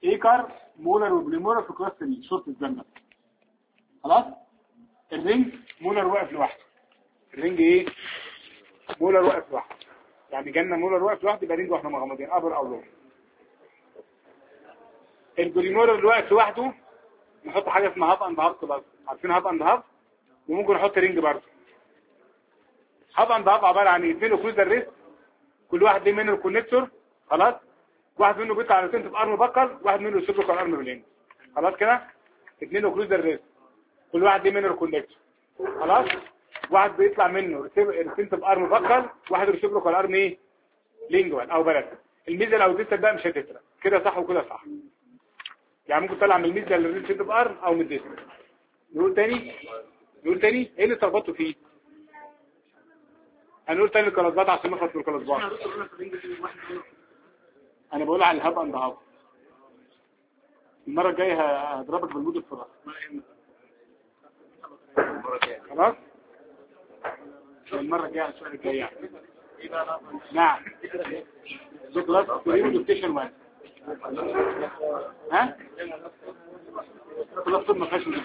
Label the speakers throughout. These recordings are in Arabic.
Speaker 1: ايكر مولر وبريمولر في كلاس 3 شرط الزمن. خلاص. الرينج مولر واقف لوحده. الرينج ايه؟ مولر واقف لوحده. يعني جالنا مولر واقف لوحده يبقى رينج واحنا مغمضين ابر او لور. البريمولر اللي واقف لوحده نحط حاجه اسمها هاب اند هاب كلاس. عارفين هاب اند هاب؟ وممكن نحط رينج برضه. هاب اند هاب عباره عن اثنين اوكلوزال ريست، كل واحد ليه منه الكونكتور. خلاص. واحد منه بيطلع على سنتر ارم بكر، واحد منه يسيبه على ارم بالين. خلاص كده. اثنين اوكلوزال ريست، كل واحد ليه منه الكونكتور. خلاص. واحد بيطلع منه سنتر ارم بكر، واحد يسيبه على ارم ايه؟ لينجوال او بلد. الميزه لو ديستال بقى مش هتفرق، كده صح وكده صح. يعني ممكن تطلع من الميزه للسنتر ارم او من الديستال. نقول تاني ايه اللي اتلخبطتوا فيه؟ هنقول تاني الكلاسبات عشان نخلص من الكلاسبات. انا بقول على الهاب اند هاب. المره الجايه هضربك بالمود الفرق. خلاص. المره الجايه السؤال الجاي يعني. نعم. ده كلاس 3 ستيشن 1. ها؟ كلاس ما فيهاش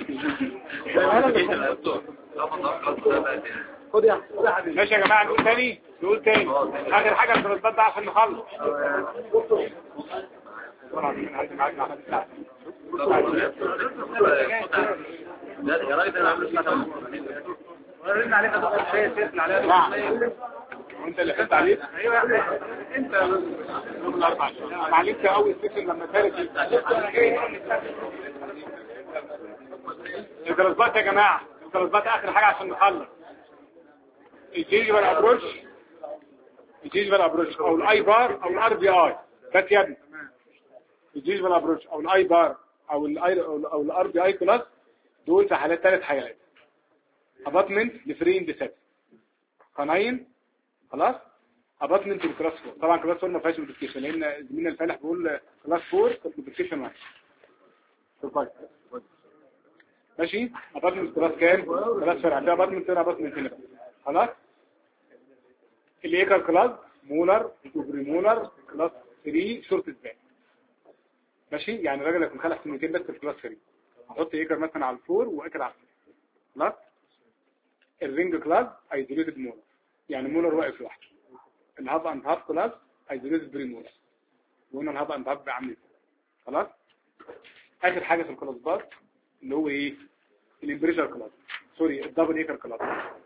Speaker 1: خد يا حبيبي. ماشي يا جماعه، نقول تاني اخر حاجه الكلاسبات ده عشان نخلص.
Speaker 2: لا يا راجل انا عامل اسمها
Speaker 1: ورينا عليك دكتور شيء تسال عليها. نعم. وانت اللي خدت عليك. ايوه انت يوم الاربعاء انا علمت اول سيكشن لما ثالث الكلاسبات يا جماعه. الكلاسبات اخر حاجه عشان نخلص. الجيجبال ابروش او الاي بار او الار بي اي. بس يا ابني الجيجبال ابروش او الاي بار او الار بي اي كلاس دول في حالات ثلاث حالات. اباتمنت لفري اند قناين. خلاص. اباتمنت الكلاس 4. طبعا كلاس 4 ما فيهاش موديفيكيشن لان زميلنا الفالح بيقول كلاس 4 كانت موديفيكيشن واحد. ماشي. اباتمنت كلاس كام؟ كلاس فرع. ده اباتمنت هنا اباتمنت هنا. خلاص. الايكر كلاس مولر وبريمولر كلاس 3 شورت سبان. ماشي. يعني الراجل هيكون خلق سنتين بس في كلاس 3. هحط ايكر مثلا على الفور وايكر على الفور. خلاص. الرينج كلاس ايزوليتد مولر، يعني مولر واقف لوحده. الهاب اند هاب كلاس ايزوليتد بريمولر، وهنا الهاب اند هاب عامل خلاص. اخر حاجه في الكلاسبات اللي هو ايه؟ الامبريشر كلاس. سوري، الدبل ايكر كلاس.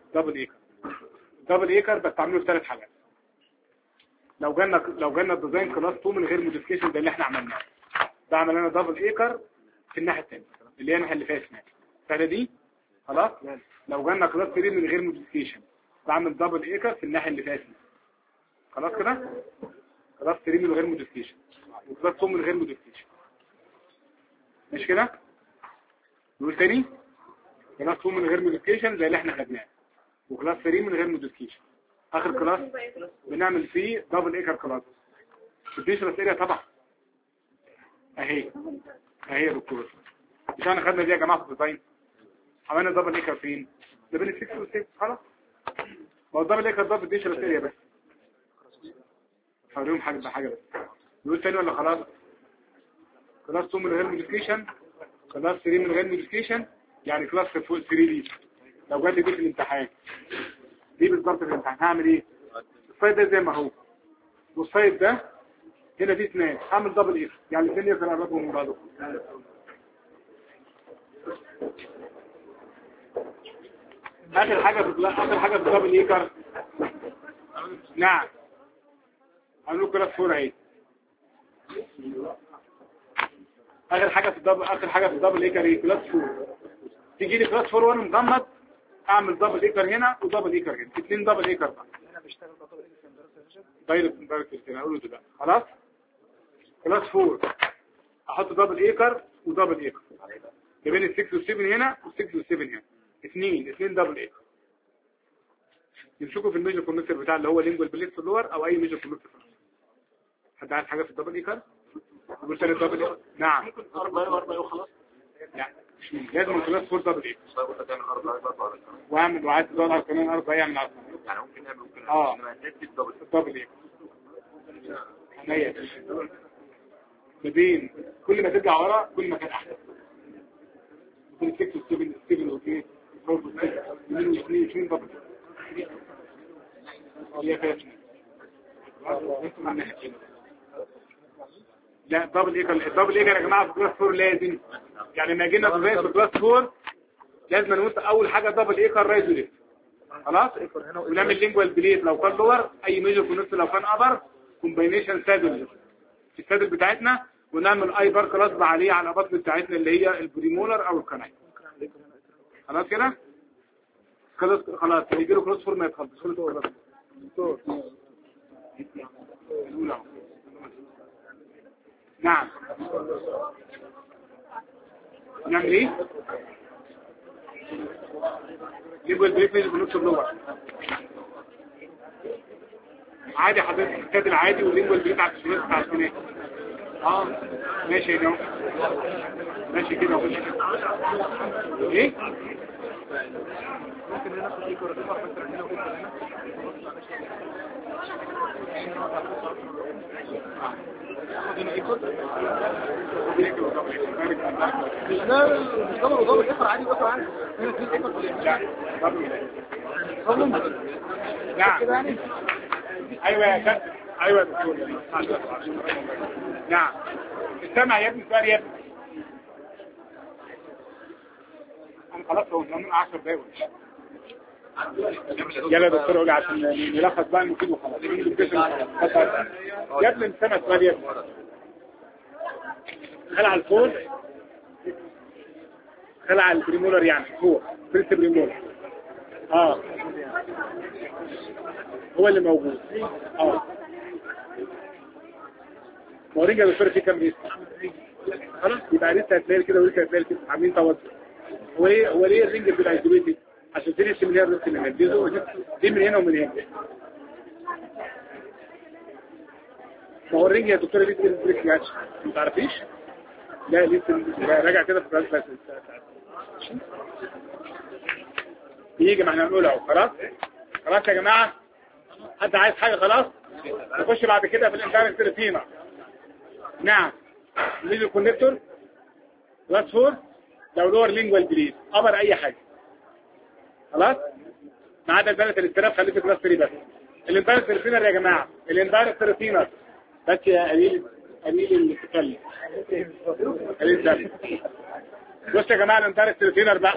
Speaker 1: دبل ايكر بس تعمله في ثلاث حاجات. لو جالنا الديزاين كلاس 2 من غير موديفيكيشن ده اللي احنا عملناه، ده عملنا دبل ايكر في الناحيه الثانيه اللي هي الناحيه اللي فيها اسمها الثانيه دي. خلاص. لو جالنا كلاس 3 من غير موديفيكيشن بعمل دبل ايكر في الناحيه اللي فيها اسمها. خلاص كده. كلاس 3 من غير موديفيكيشن وكلاس 2 من غير موديفيكيشن. مش كده؟ نقول تاني. كلاس 2 من غير موديفيكيشن زي اللي احنا خدناه، وكلاس 3 من غير موديفيكيشن. اخر كلاس بنعمل فيه دبل ايكر كلاس. الديشرس اريا طبعا اهي يا دكتور. مش احنا خدنا دي يا جماعه في الديزاين؟ عملنا دبل ايكر فين؟ ده بين 6 و 6. خلاص. ما هو الدبل ايكر ده في الديشرس اريا بس. هوريهم حاجه بحاجه بس. نقول تاني ولا خلاص؟ كلاس 2 من غير موديفيكيشن، كلاس 3 من غير موديفيكيشن، يعني كلاس 3 دي لو جات لي دي في الامتحان دي بالظبط في الامتحان هعمل ايه؟ السايد ده زي ما هو، والسايد ده هنا دي اثنين، هعمل دبل ايكر يعني الاثنين يقدروا يقربوا من بعضهم. اخر حاجه في الدبل ايكر. نعم. هنقول كلاس 4 اهي. اخر حاجه في الدبل ايكر ايه؟ كلاس 4. تيجي لي كلاس 4 وانا مغمض اعمل دبل ايكر هنا ودبل ايكر هنا، اثنين دبل ايكر بقى. انا بشتغل دبل ايكر دايركت كده هقوله دلوقتي. خلاص. كلاس 4 احط دبل ايكر ودبل ايكر ما بين ال 6 وال 7 هنا وال 6 وال 7 هنا، اثنين دبل ايكر. يمسكوا في الميجر كونكتور بتاع اللي هو لينجوال بليت في اللور او اي ميجر كونكتور. حد عايز حاجه في الدبل ايكر؟ قلت لي دبل ايكر. نعم. 4 وخلاص. لا لازم كلاس 4 دبل ايكر. واعمل وعايز تدور كمان 4 يعمل 10.
Speaker 2: يعني ممكن نعمل
Speaker 1: انما هتدي الدبل ايكر. ما بين كل ما ترجع ورا كل ما كان احسن. ممكن 6 و7 7 اوكي 4 و6 2 و2 2 دبل هي فاتنه. لا دبل ايجر، الدبل ايجر يا جماعه في كلاس 4 لازم، يعني ما جينا في كلاس 4 لازم نوصل اول حاجه دبل ايجر رايت وليفت. خلاص ونعمل لينجوال بليد لو كان لور، اي ميجر كونكت لو كان ابر، كومباينيشن سادل في السادل بتاعتنا، ونعمل اي بار كلاس عليه على الاباط بتاعتنا اللي هي البريمولر او الكناين. خلاص كده خلاص هيجي له كلاس 4 ما يتخلصش خلاص. نعم نعمل ايه؟ لينجوال بريك ميجر كونكت لور عادي حضرتك، الكاد العادي واللينجوال بريك على الشمال بتاع السنان. ماشي كده ماشي كده وماشي كده. ايه ممكن ناخد ايه كوردينات مثلا هنا وكده لا الضمر الاخر عادي بس عادي هنا في الاخر لا كده يعني. ايوه يا كابتن ايوه يا دكتور. نعم استمع يا ابني سؤال يا ابني. انا خلاص هو من 10 دقايق يلا يا دكتور قولي عشان نلخص بقى المفيد وخلاص. يا ابني استمع سؤال يا ابني. خلع الفول خلع البريمولر يعني هو بريست بريمولر هو اللي موجود مورينجا بيفرق فيه كام ريست. خلاص يبقى لسه هتلاقي كده ولسه هتلاقي كده عاملين توتر. هو ليه الرينج بالايزوليتد عشان تريس من هنا الريست من هنا دي من هنا ومن هنا. ما هو الرينج يا دكتور ليه بريك ماتش ما تعرفيش؟ لا لسه راجع كده في الكلاس يجي ما احنا هنقول اهو. خلاص يا جماعه حد عايز حاجه؟ خلاص نخش بعد كده في الانترنت تريفينا. نعم ميجر كونكتور كلاس 4 لو لور لينجوال بليد ابر اي حاجه. خلاص ما عدا البلد الاستراف خليته كلاس 3 بس. الانترنت تريفينا يا جماعه الانترنت تريفينا بس يا قليل اللي تتكلم قليل. بص يا جماعه الانترنت تريفينا بقى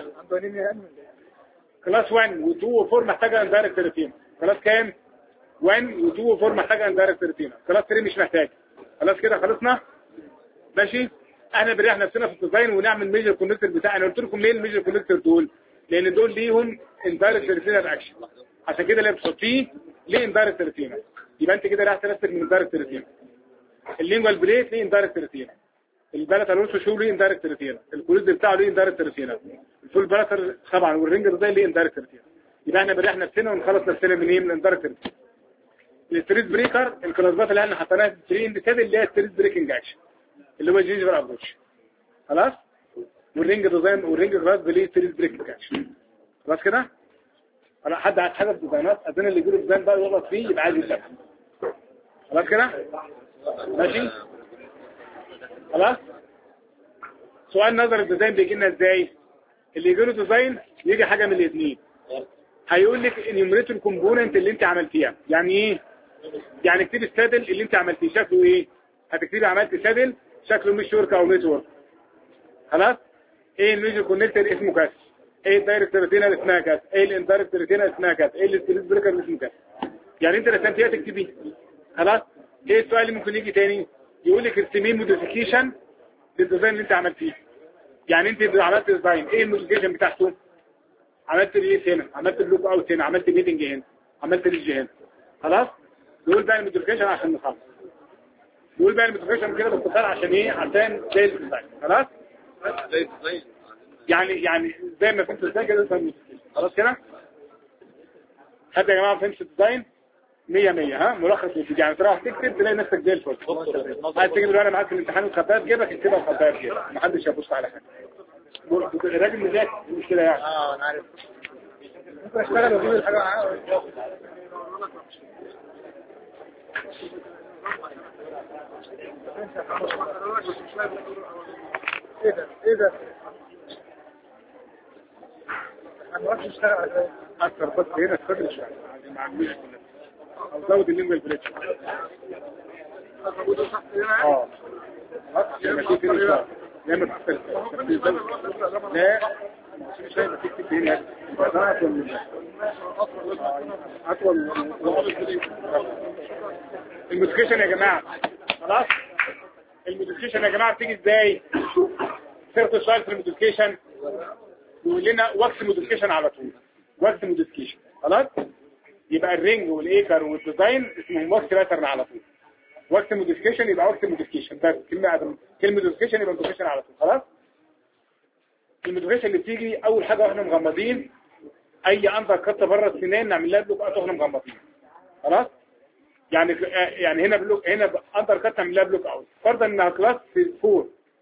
Speaker 1: كلاس 1 و2 و4 محتاجه انترنت تريفينا. كلاس كام؟ 1 و2 و4 محتاجه انترنت تريفينا. كلاس 3 مش محتاج. خلاص كده خلصنا ماشي. احنا بنريح نفسنا في الديزاين ونعمل ميجر كونكتور بتاعنا. قلت لكم ليه الميجر كونكتور دول؟ لان دول ليهم اندايركت ريتينر اكشن، عشان كده اللي بتحطيه ليه اندايركت ريتينر. يبقى انت كده رايح تنسك من اندايركت ريتينر. اللينجوال بريت ليه اندايركت ريتينر، البلاتر الونسو شو ليه اندايركت ريتينر، الكوليد بتاعه ليه اندايركت ريتينر، الفول بلاتر طبعا والرينجر ده ليه اندايركت ريتينر. يبقى احنا بنريح نفسنا ونخلص نفسنا من ايه؟ من الاندايركت ريتينر. الستريت بريكر الكلاسات اللي احنا حطيناها في 3 انديكاتور اللي هي ستريت بريكنج اكشن اللي هو الجينجر ابروتش. خلاص والرينج ديزاين والرينج كلاس بليه ستريت بريكنج اكشن. خلاص كده انا حد عايز حاجه في الديزاينات اذن اللي يجيله ديزاين بقى يغلط فيه يبقى عايز يسافر. خلاص كده ماشي. خلاص سؤال نظر الديزاين بيجي لنا ازاي؟ اللي يجي له ديزاين يجي حاجه من الاثنين. هيقول لك انيوميريت الكومبوننت اللي انت عملتيها. يعني ايه؟ يعني اكتبي السادل اللي انت عملتيه شكله ايه. هتكتبي عملت سادل شكله مش ورك او نتورك. خلاص ايه الميجر كونكتور اسمه كذا، ايه الدايركت ريتينر اسمها كذا، ايه الاندايركت ريتينر اسمها كذا، ايه الستريت بريكر اسمه كذا. يعني انت رسمتيها تكتبيه. خلاص ايه السؤال اللي ممكن يجي تاني؟ يقول لك ارسمي موديفيكيشن للديزاين اللي انت عملتيه. يعني انت عملت ديزاين ايه الموديفيكيشن بتاعته؟ عملت ريليس هنا، عملت بلوك اوت هنا، عملت ميتنج هنا، عملت ريج هنا. خلاص دول بقى الموديفيكيشن عشان نخلص. دول بقى الموديفيكيشن كده باختصار عشان ايه؟ عشان زي الديزاين. خلاص يعني زي ما فهمت ازاي كده تفهم. خلاص كده حد يا جماعه فهمت الديزاين 100 100 ها ملخص الفيديو. يعني تروح تكتب تلاقي نفسك زي الفل. عايز تجيب الورقه معاك في الامتحان وتخبيها في جيبك اكتبها وخبيها في جيبك محدش يبص على حاجه. الراجل مذاكر مش كده يعني.
Speaker 3: انا عارف ممكن اشتغل واجيب الحاجه معايا. ايه ده انا ما اعرفش اشتغل على كده.
Speaker 1: اكتر بس هنا تفضل شويه عشان ما عملوش كلها او زود اللينجوال بريتش لما تيجي هنا شويه لما تختلف لا مش شايف تكتب هنا اطول الموديفيكيشن يا جماعه خلاص الموديفيكيشن يا جماعه بتيجي ازاي سيرت السؤال في الموديفيكيشن يقول لنا وقت موديفيكيشن على طول وقت موديفيكيشن خلاص يبقى الرينج والايكر والديزاين اسمهم وقت باترن على طول وقت موديفيكيشن يبقى وقت موديفيكيشن بس كلمه موديفيكيشن يبقى موديفيكيشن على طول خلاص الموديفيكيشن اللي بتيجي اول حاجه واحنا مغمضين اي انظر كت بره السنان نعمل لها بلوك اوت واحنا مغمضين خلاص يعني هنا بلوك هنا انظر كت نعمل لها بلوك اوت فرضا انها كلاس 4